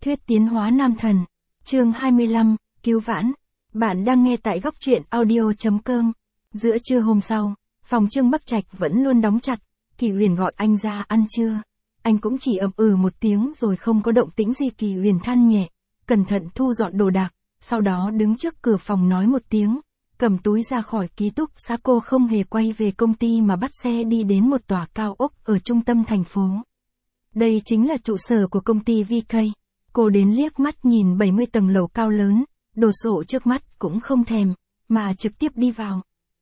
Thuyết tiến hóa nam thần. Chương 25, cứu vãn. Bạn đang nghe tại góc truyện audio.com. Giữa trưa hôm sau, phòng Trương Bắc Trạch vẫn luôn đóng chặt. Kỳ Huyền gọi anh ra ăn trưa. Anh cũng chỉ ậm một tiếng rồi không có động tĩnh gì. Kỳ Huyền than nhẹ, cẩn thận thu dọn đồ đạc, sau đó đứng trước cửa phòng nói một tiếng, cầm túi ra khỏi ký túc xá. Cô không hề quay về công ty mà bắt xe đi đến một tòa cao ốc ở trung tâm thành phố. Đây chính là trụ sở của công ty VK. Cô đến liếc mắt nhìn 70 tầng lầu cao lớn, đồ sộ trước mắt cũng không thèm, mà trực tiếp đi vào.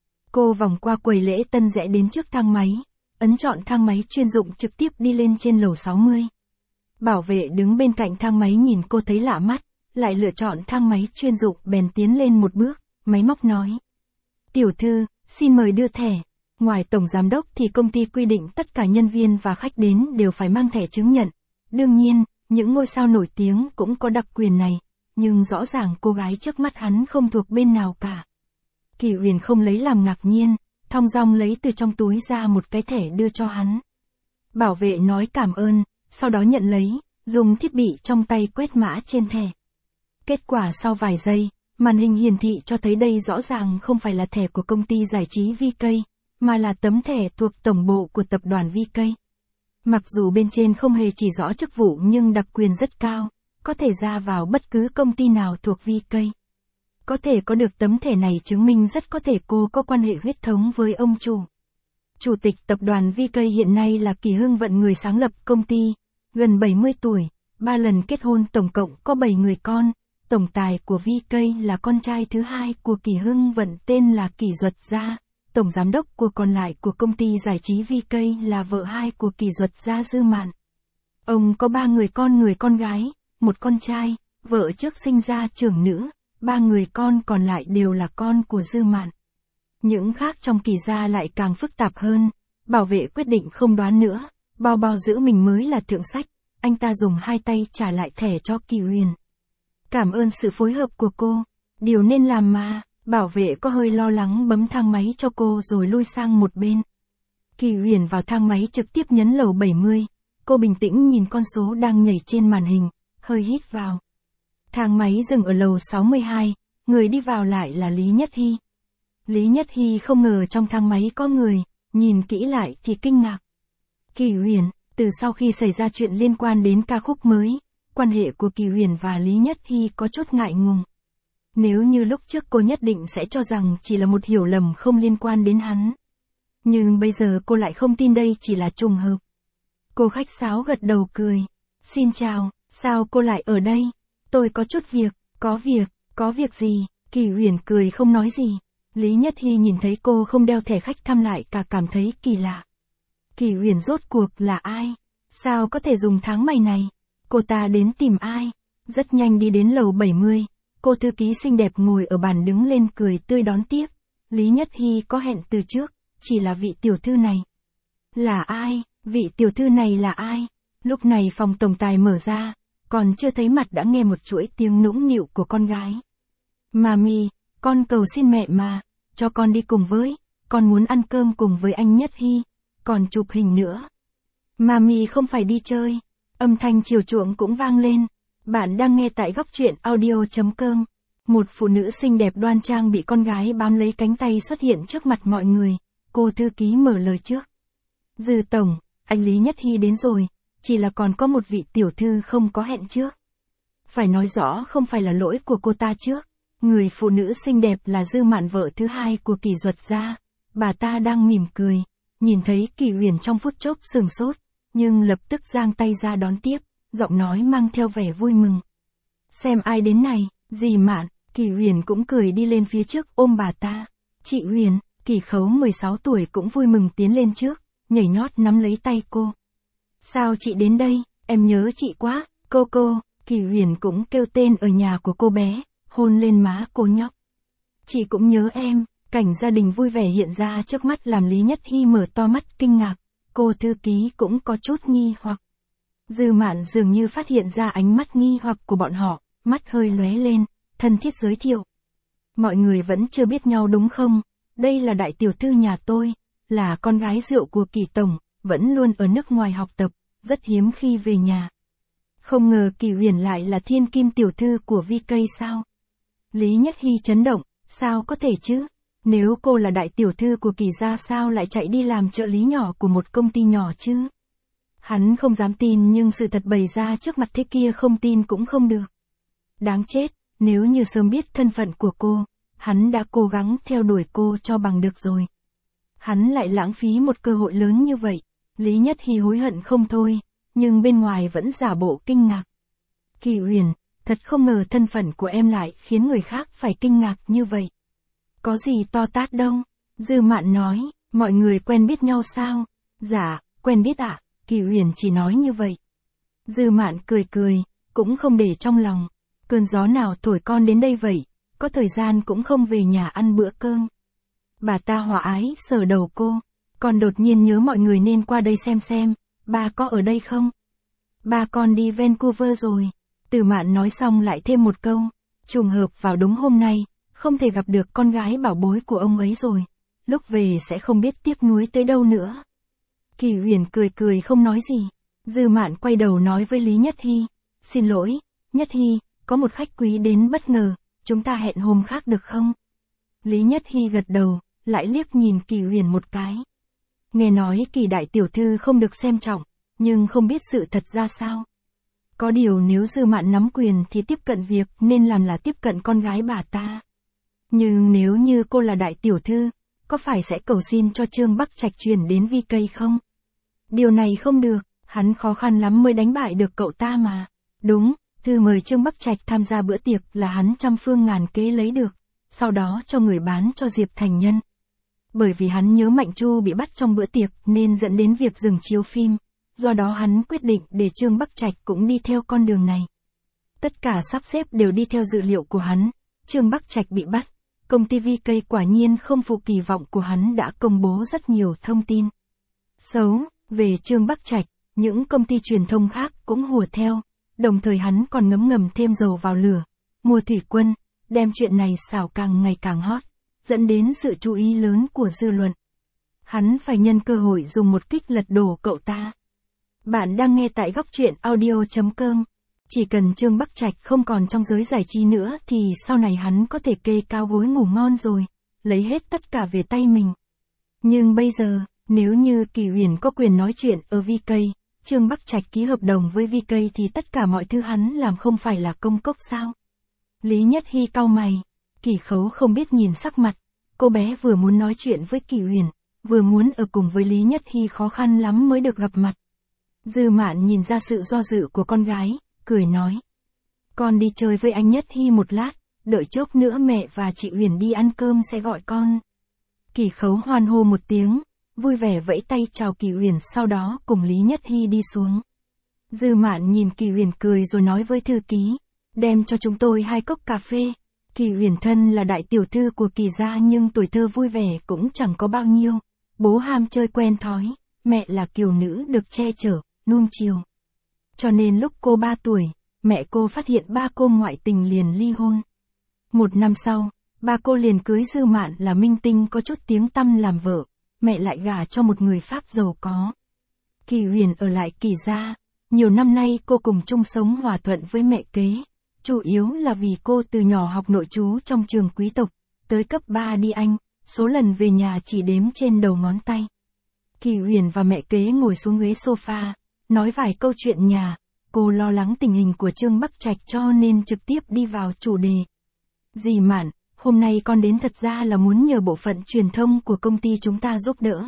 Cô vòng qua quầy lễ tân rẽ đến trước thang máy, ấn chọn thang máy chuyên dụng trực tiếp đi lên trên lầu 60. Bảo vệ đứng bên cạnh thang máy nhìn cô thấy lạ mắt, lại lựa chọn thang máy chuyên dụng bèn tiến lên một bước, máy móc nói. Tiểu thư, xin mời đưa thẻ. Ngoài tổng giám đốc thì công ty quy định tất cả nhân viên và khách đến đều phải mang thẻ chứng nhận. Đương nhiên, những ngôi sao nổi tiếng cũng có đặc quyền này, nhưng rõ ràng cô gái trước mắt hắn không thuộc bên nào cả. Kỳ Huyền không lấy làm ngạc nhiên, thong dong lấy từ trong túi ra một cái thẻ đưa cho hắn. Bảo vệ nói cảm ơn, sau đó nhận lấy, dùng thiết bị trong tay quét mã trên thẻ. Kết quả sau vài giây, màn hình hiển thị cho thấy đây rõ ràng không phải là thẻ của công ty giải trí VK, mà là tấm thẻ thuộc tổng bộ của tập đoàn VK. Mặc dù bên trên không hề chỉ rõ chức vụ nhưng đặc quyền rất cao, có thể ra vào bất cứ công ty nào thuộc VK. Có thể có được tấm thẻ này chứng minh rất có thể cô có quan hệ huyết thống với ông chủ. Chủ tịch tập đoàn VK hiện nay là Kỳ Hưng Vận, người sáng lập công ty, gần 70 tuổi, 3 lần kết hôn, tổng cộng có 7 người con. Tổng tài của VK là con trai thứ hai của Kỳ Hưng Vận tên là Kỳ Duật Gia. Tổng giám đốc của còn lại của công ty giải trí VK là vợ hai của Kỳ Duật Gia, Dư Mạn. Ông có 3 người con gái, một con trai, vợ trước sinh ra trưởng nữ, 3 người con còn lại đều là con của Dư Mạn. Những khác trong Kỳ gia lại càng phức tạp hơn. Bảo vệ quyết định không đoán nữa, bao giữa mình mới là thượng sách. Anh ta dùng hai tay trả lại thẻ cho Kỳ Huyền. Cảm ơn sự phối hợp của cô. Điều nên làm mà. Bảo vệ có hơi lo lắng bấm thang máy cho cô rồi lui sang một bên. Kỳ Huyền vào thang máy trực tiếp nhấn lầu 70. Cô bình tĩnh nhìn con số đang nhảy trên màn hình, hơi hít vào. Thang máy dừng ở lầu 62, người đi vào lại là Lý Nhất Hy. Lý Nhất Hy không ngờ trong thang máy có người, nhìn kỹ lại thì kinh ngạc. Kỳ Huyền, từ sau khi xảy ra chuyện liên quan đến ca khúc mới, quan hệ của Kỳ Huyền và Lý Nhất Hy có chút ngại ngùng. Nếu như lúc trước cô nhất định sẽ cho rằng chỉ là một hiểu lầm không liên quan đến hắn. Nhưng bây giờ cô lại không tin đây chỉ là trùng hợp. Cô khách sáo gật đầu cười. Xin chào, sao cô lại ở đây? Tôi có chút việc, có việc gì? Kỳ Huyền cười không nói gì. Lý Nhất Hy nhìn thấy cô không đeo thẻ khách thăm lại cả cảm thấy kỳ lạ. Kỳ Huyền rốt cuộc là ai? Sao có thể dùng tháng mày này? Cô ta đến tìm ai? Rất nhanh đi đến lầu 70. Cô thư ký xinh đẹp ngồi ở bàn đứng lên cười tươi đón tiếp. Lý Nhất Hy có hẹn từ trước, chỉ là vị tiểu thư này. Là ai? Vị tiểu thư này là ai? Lúc này phòng tổng tài mở ra, còn chưa thấy mặt đã nghe một chuỗi tiếng nũng nịu của con gái. Mami, con cầu xin mẹ mà, cho con đi cùng với, con muốn ăn cơm cùng với anh Nhất Hy, còn chụp hình nữa. Mami không phải đi chơi. Âm thanh chiều chuộng cũng vang lên. Bạn đang nghe tại góc truyện audio.com. Một phụ nữ xinh đẹp đoan trang bị con gái bám lấy cánh tay xuất hiện trước mặt mọi người. Cô thư ký mở lời trước. Dư tổng, anh Lý Nhất Hy đến rồi, chỉ là còn có một vị tiểu thư không có hẹn trước. Phải nói rõ không phải là lỗi của cô ta trước. Người phụ nữ xinh đẹp là Dư Mạn, vợ thứ hai của Kỳ Duật Gia. Bà ta đang mỉm cười, nhìn thấy Kỳ Huyền trong phút chốc sửng sốt, nhưng lập tức giang tay ra đón tiếp, giọng nói mang theo vẻ vui mừng. Xem ai đến này, dì Mạn. Kỳ Huyền cũng cười đi lên phía trước ôm bà ta. Chị Huyền. Kỳ Khấu 16 tuổi cũng vui mừng tiến lên trước, nhảy nhót nắm lấy tay cô. Sao chị đến đây, em nhớ chị quá, cô. Kỳ Huyền cũng kêu tên ở nhà của cô bé, hôn lên má cô nhóc. Chị cũng nhớ em. Cảnh gia đình vui vẻ hiện ra trước mắt làm Lý Nhất Hy mở to mắt kinh ngạc. Cô thư ký cũng có chút nghi hoặc. Dư Mạn dường như phát hiện ra ánh mắt nghi hoặc của bọn họ, mắt hơi lóe lên, thân thiết giới thiệu. Mọi người vẫn chưa biết nhau đúng không? Đây là đại tiểu thư nhà tôi, là con gái rượu của Kỳ tổng, vẫn luôn ở nước ngoài học tập, rất hiếm khi về nhà. Không ngờ Kỳ Huyền lại là thiên kim tiểu thư của VK sao? Lý Nhất Hy chấn động, sao có thể chứ? Nếu cô là đại tiểu thư của Kỳ gia sao lại chạy đi làm trợ lý nhỏ của một công ty nhỏ chứ? Hắn không dám tin nhưng sự thật bày ra trước mặt thế kia không tin cũng không được. Đáng chết, nếu như sớm biết thân phận của cô, hắn đã cố gắng theo đuổi cô cho bằng được rồi. Hắn lại lãng phí một cơ hội lớn như vậy. Lý Nhất Hy hối hận không thôi, nhưng bên ngoài vẫn giả bộ kinh ngạc. Kỳ Huyền, thật không ngờ thân phận của em lại khiến người khác phải kinh ngạc như vậy. Có gì to tát đâu? Dư Mạn nói, mọi người quen biết nhau sao? Dạ, quen biết ạ. Kỳ Huyền chỉ nói như vậy. Dư Mạn cười cười, cũng không để trong lòng. Cơn gió nào thổi con đến đây vậy, có thời gian cũng không về nhà ăn bữa cơm. Bà ta hòa ái sờ đầu cô, con đột nhiên nhớ mọi người nên qua đây xem, ba có ở đây không? Ba con đi Vancouver rồi. Từ Mạn nói xong lại thêm một câu, trùng hợp vào đúng hôm nay, không thể gặp được con gái bảo bối của ông ấy rồi. Lúc về sẽ không biết tiếc nuối tới đâu nữa. Kỳ Huyền cười cười không nói gì. Dư Mạn quay đầu nói với Lý Nhất Hy, xin lỗi, Nhất Hy, có một khách quý đến bất ngờ, chúng ta hẹn hôm khác được không? Lý Nhất Hy gật đầu, lại liếc nhìn Kỳ Huyền một cái. Nghe nói Kỳ đại tiểu thư không được xem trọng, nhưng không biết sự thật ra sao. Có điều nếu Dư Mạn nắm quyền thì tiếp cận việc nên làm là tiếp cận con gái bà ta. Nhưng nếu như cô là đại tiểu thư, có phải sẽ cầu xin cho Trương Bắc Trạch chuyển đến VK không? Điều này không được, hắn khó khăn lắm mới đánh bại được cậu ta mà. Đúng, thư mời Trương Bắc Trạch tham gia bữa tiệc là hắn trăm phương ngàn kế lấy được, sau đó cho người bán cho Diệp Thành Nhân. Bởi vì hắn nhớ Mạnh Chu bị bắt trong bữa tiệc nên dẫn đến việc dừng chiếu phim, do đó hắn quyết định để Trương Bắc Trạch cũng đi theo con đường này. Tất cả sắp xếp đều đi theo dự liệu của hắn, Trương Bắc Trạch bị bắt, công ty VK quả nhiên không phụ kỳ vọng của hắn đã công bố rất nhiều thông tin xấu về Trương Bắc Trạch, những công ty truyền thông khác cũng hùa theo, đồng thời hắn còn ngấm thêm dầu vào lửa, mua thủy quân, đem chuyện này xảo càng ngày càng hot, dẫn đến sự chú ý lớn của dư luận. Hắn phải nhân cơ hội dùng một kích lật đổ cậu ta. Bạn đang nghe tại góc truyện audio.com. Chỉ cần Trương Bắc Trạch không còn trong giới giải trí nữa thì sau này hắn có thể kê cao gối ngủ ngon rồi, lấy hết tất cả về tay mình. Nhưng bây giờ, nếu như Kỳ Huyền có quyền nói chuyện ở VK, Trương Bắc Trạch ký hợp đồng với VK thì tất cả mọi thứ hắn làm không phải là công cốc sao? Lý Nhất Hy cau mày, Kỳ Khấu không biết nhìn sắc mặt, cô bé vừa muốn nói chuyện với Kỳ Huyền, vừa muốn ở cùng với Lý Nhất Hy khó khăn lắm mới được gặp mặt. Dư Mạn nhìn ra sự do dự của con gái, cười nói. Con đi chơi với anh Nhất Hy một lát, đợi chốc nữa mẹ và chị Huyền đi ăn cơm sẽ gọi con. Kỳ Khấu hoan hô một tiếng, vui vẻ vẫy tay chào Kỳ Huyền sau đó cùng Lý Nhất Hy đi xuống. Dư Mạn nhìn Kỳ Huyền cười rồi nói với thư ký, đem cho chúng tôi 2 cốc cà phê. Kỳ Huyền thân là đại tiểu thư của Kỳ gia nhưng tuổi thơ vui vẻ cũng chẳng có bao nhiêu, bố ham chơi quen thói, mẹ là kiều nữ được che chở, nuông chiều. Cho nên lúc cô 3 tuổi, mẹ cô phát hiện ba cô ngoại tình liền ly hôn. 1 năm sau, ba cô liền cưới Dư Mạn là minh tinh có chút tiếng tăm làm vợ, mẹ lại gả cho một người Pháp giàu có. Kỳ Huyền ở lại Kỳ gia, nhiều năm nay cô cùng chung sống hòa thuận với mẹ kế, chủ yếu là vì cô từ nhỏ học nội trú trong trường quý tộc, tới cấp 3 đi Anh, số lần về nhà chỉ đếm trên đầu ngón tay. Kỳ Huyền và mẹ kế ngồi xuống ghế sofa, nói vài câu chuyện nhà, cô lo lắng tình hình của Trương Bắc Trạch cho nên trực tiếp đi vào chủ đề. Dì Mạn, hôm nay con đến thật ra là muốn nhờ bộ phận truyền thông của công ty chúng ta giúp đỡ.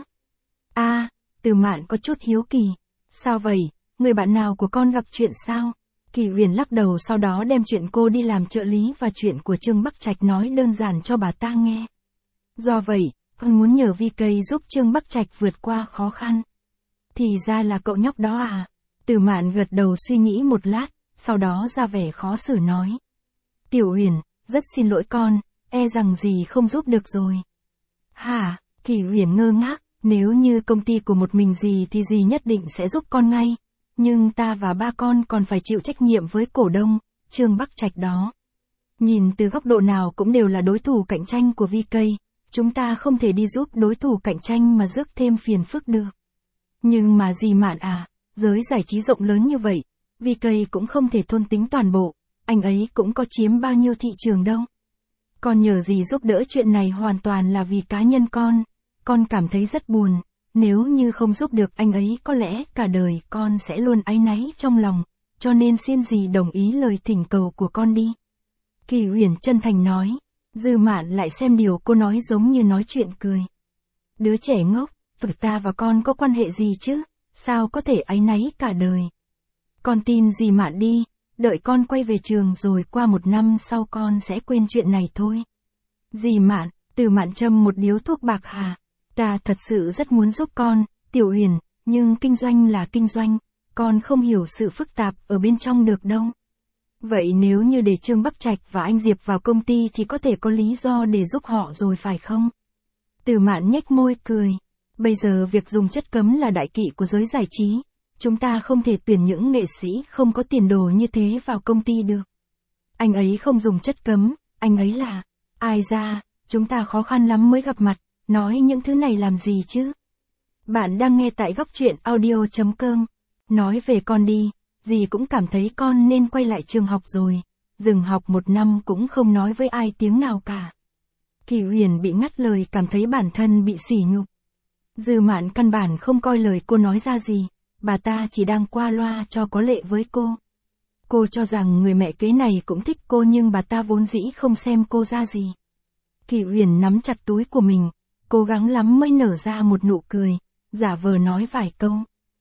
Từ Mạn có chút hiếu kỳ. Sao vậy, người bạn nào của con gặp chuyện sao? Kỳ Huyền lắc đầu sau đó đem chuyện cô đi làm trợ lý và chuyện của Trương Bắc Trạch nói đơn giản cho bà ta nghe. Do vậy, con muốn nhờ VK giúp Trương Bắc Trạch vượt qua khó khăn. Thì ra là cậu nhóc đó à? Từ Mạn gật đầu suy nghĩ một lát, sau đó ra vẻ khó xử nói. Tiểu Huyền, rất xin lỗi con, e rằng dì không giúp được rồi. Hả? Kỳ Huyền ngơ ngác, nếu như công ty của một mình dì thì dì nhất định sẽ giúp con ngay. Nhưng ta và ba con còn phải chịu trách nhiệm với cổ đông, Trương Bắc Trạch đó. Nhìn từ góc độ nào cũng đều là đối thủ cạnh tranh của VK, chúng ta không thể đi giúp đối thủ cạnh tranh mà rước thêm phiền phức được. Nhưng mà dì Mạn à, giới giải trí rộng lớn như vậy, VK cũng không thể thôn tính toàn bộ, anh ấy cũng có chiếm bao nhiêu thị trường đâu. Con nhờ gì giúp đỡ chuyện này hoàn toàn là vì cá nhân con cảm thấy rất buồn, nếu như không giúp được anh ấy có lẽ cả đời con sẽ luôn áy náy trong lòng, cho nên xin dì đồng ý lời thỉnh cầu của con đi. Kỳ Uyển chân thành nói, Dư Mạn lại xem điều cô nói giống như nói chuyện cười. Đứa trẻ ngốc, ta và con có quan hệ gì chứ, sao có thể áy náy cả đời. Con tin dì Mạn đi, đợi con quay về trường rồi qua 1 năm sau con sẽ quên chuyện này thôi. Dì Mạn, Từ Mạn châm một điếu thuốc bạc hà. Ta thật sự rất muốn giúp con, Tiểu Uyển, nhưng kinh doanh là kinh doanh, con không hiểu sự phức tạp ở bên trong được đâu. Vậy nếu như để Trương Bắc Trạch và anh Diệp vào công ty thì có thể có lý do để giúp họ rồi phải không? Từ Mạn nhếch môi cười. Bây giờ việc dùng chất cấm là đại kỵ của giới giải trí. Chúng ta không thể tuyển những nghệ sĩ không có tiền đồ như thế vào công ty được. Anh ấy không dùng chất cấm, anh ấy là... Ai ra, chúng ta khó khăn lắm mới gặp mặt, nói những thứ này làm gì chứ? Bạn đang nghe tại góc truyện audio.com. Nói về con đi, dì cũng cảm thấy con nên quay lại trường học rồi. Dừng học 1 năm cũng không nói với ai tiếng nào cả. Kỳ Uyển bị ngắt lời cảm thấy bản thân bị sỉ nhục. Dư Mạn căn bản không coi lời cô nói ra gì, bà ta chỉ đang qua loa cho có lệ với cô. Cô cho rằng người mẹ kế này cũng thích cô nhưng bà ta vốn dĩ không xem cô ra gì. Kỳ Uyển nắm chặt túi của mình, cố gắng lắm mới nở ra một nụ cười, giả vờ nói vài câu.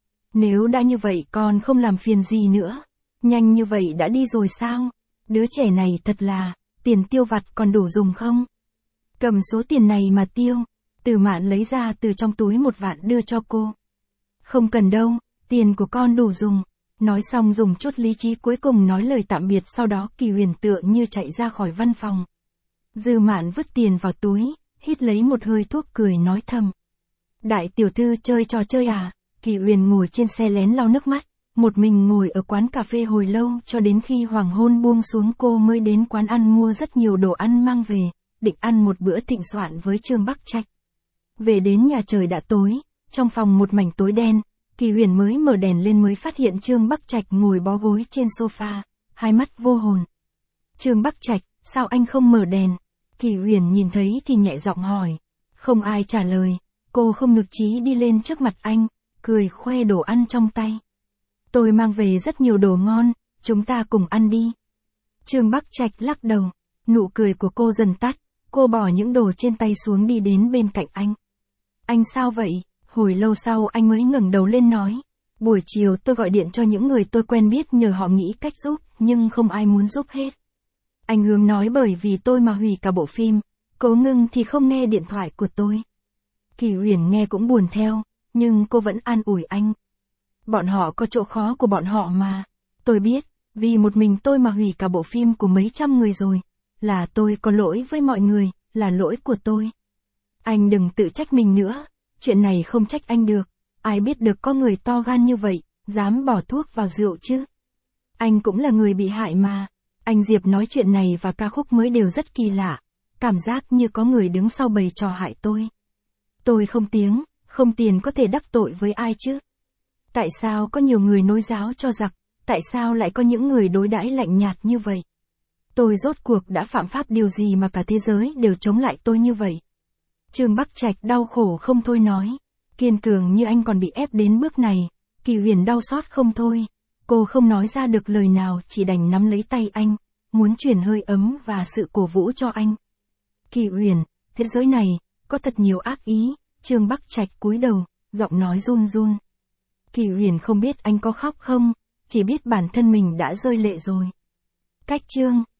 Nếu đã như vậy con không làm phiền gì nữa, nhanh như vậy đã đi rồi sao? Đứa trẻ này thật là, tiền tiêu vặt còn đủ dùng không? Cầm số tiền này mà tiêu. Từ Mạn lấy ra từ trong túi 1 vạn đưa cho cô. Không cần đâu, tiền của con đủ dùng. Nói xong dùng chút lý trí cuối cùng nói lời tạm biệt, sau đó Kỳ Uyển tựa như chạy ra khỏi văn phòng. Dư Mạn vứt tiền vào túi, hít lấy một hơi thuốc cười nói thầm. Đại tiểu thư chơi trò chơi à? Kỳ Uyển ngồi trên xe lén lau nước mắt, một mình ngồi ở quán cà phê hồi lâu cho đến khi hoàng hôn buông xuống cô mới đến quán ăn mua rất nhiều đồ ăn mang về, định ăn một bữa thịnh soạn với Trương Bắc Trạch. Về đến nhà trời đã tối, trong phòng một mảnh tối đen, Kỳ Uyển mới mở đèn lên mới phát hiện Trương Bắc Trạch ngồi bó gối trên sofa, hai mắt vô hồn. Trương Bắc Trạch, sao anh không mở đèn? Kỳ Uyển nhìn thấy thì nhẹ giọng hỏi. Không ai trả lời, cô không nhụt chí đi lên trước mặt anh, cười khoe đồ ăn trong tay. Tôi mang về rất nhiều đồ ngon, chúng ta cùng ăn đi. Trương Bắc Trạch lắc đầu, nụ cười của cô dần tắt, cô bỏ những đồ trên tay xuống đi đến bên cạnh anh. Anh sao vậy? Hồi lâu sau anh mới ngẩng đầu lên nói. Buổi chiều tôi gọi điện cho những người tôi quen biết nhờ họ nghĩ cách giúp, nhưng không ai muốn giúp hết. Anh Hướng nói bởi vì tôi mà hủy cả bộ phim, Cố Ngưng thì không nghe điện thoại của tôi. Kỳ Uyển nghe cũng buồn theo, nhưng cô vẫn an ủi anh. Bọn họ có chỗ khó của bọn họ mà. Tôi biết, vì một mình tôi mà hủy cả bộ phim của mấy trăm người rồi. Là tôi có lỗi với mọi người, là lỗi của tôi. Anh đừng tự trách mình nữa, chuyện này không trách anh được. Ai biết được có người to gan như vậy, dám bỏ thuốc vào rượu chứ. Anh cũng là người bị hại mà. Anh Diệp nói chuyện này và ca khúc mới đều rất kỳ lạ. Cảm giác như có người đứng sau bày trò hại tôi. Tôi không tiếng, không tiền có thể đắc tội với ai chứ. Tại sao có nhiều người nối giáo cho giặc, tại sao lại có những người đối đãi lạnh nhạt như vậy? Tôi rốt cuộc đã phạm pháp điều gì mà cả thế giới đều chống lại tôi như vậy? Trương Bắc Trạch đau khổ không thôi nói. Kiên cường như anh còn bị ép đến bước này. Kỳ Uyển đau xót không thôi. Cô không nói ra được lời nào, chỉ đành nắm lấy tay anh, muốn truyền hơi ấm và sự cổ vũ cho anh. Kỳ Uyển, thế giới này, có thật nhiều ác ý. Trương Bắc Trạch cúi đầu, giọng nói run run. Kỳ Uyển không biết anh có khóc không, chỉ biết bản thân mình đã rơi lệ rồi. Cách chương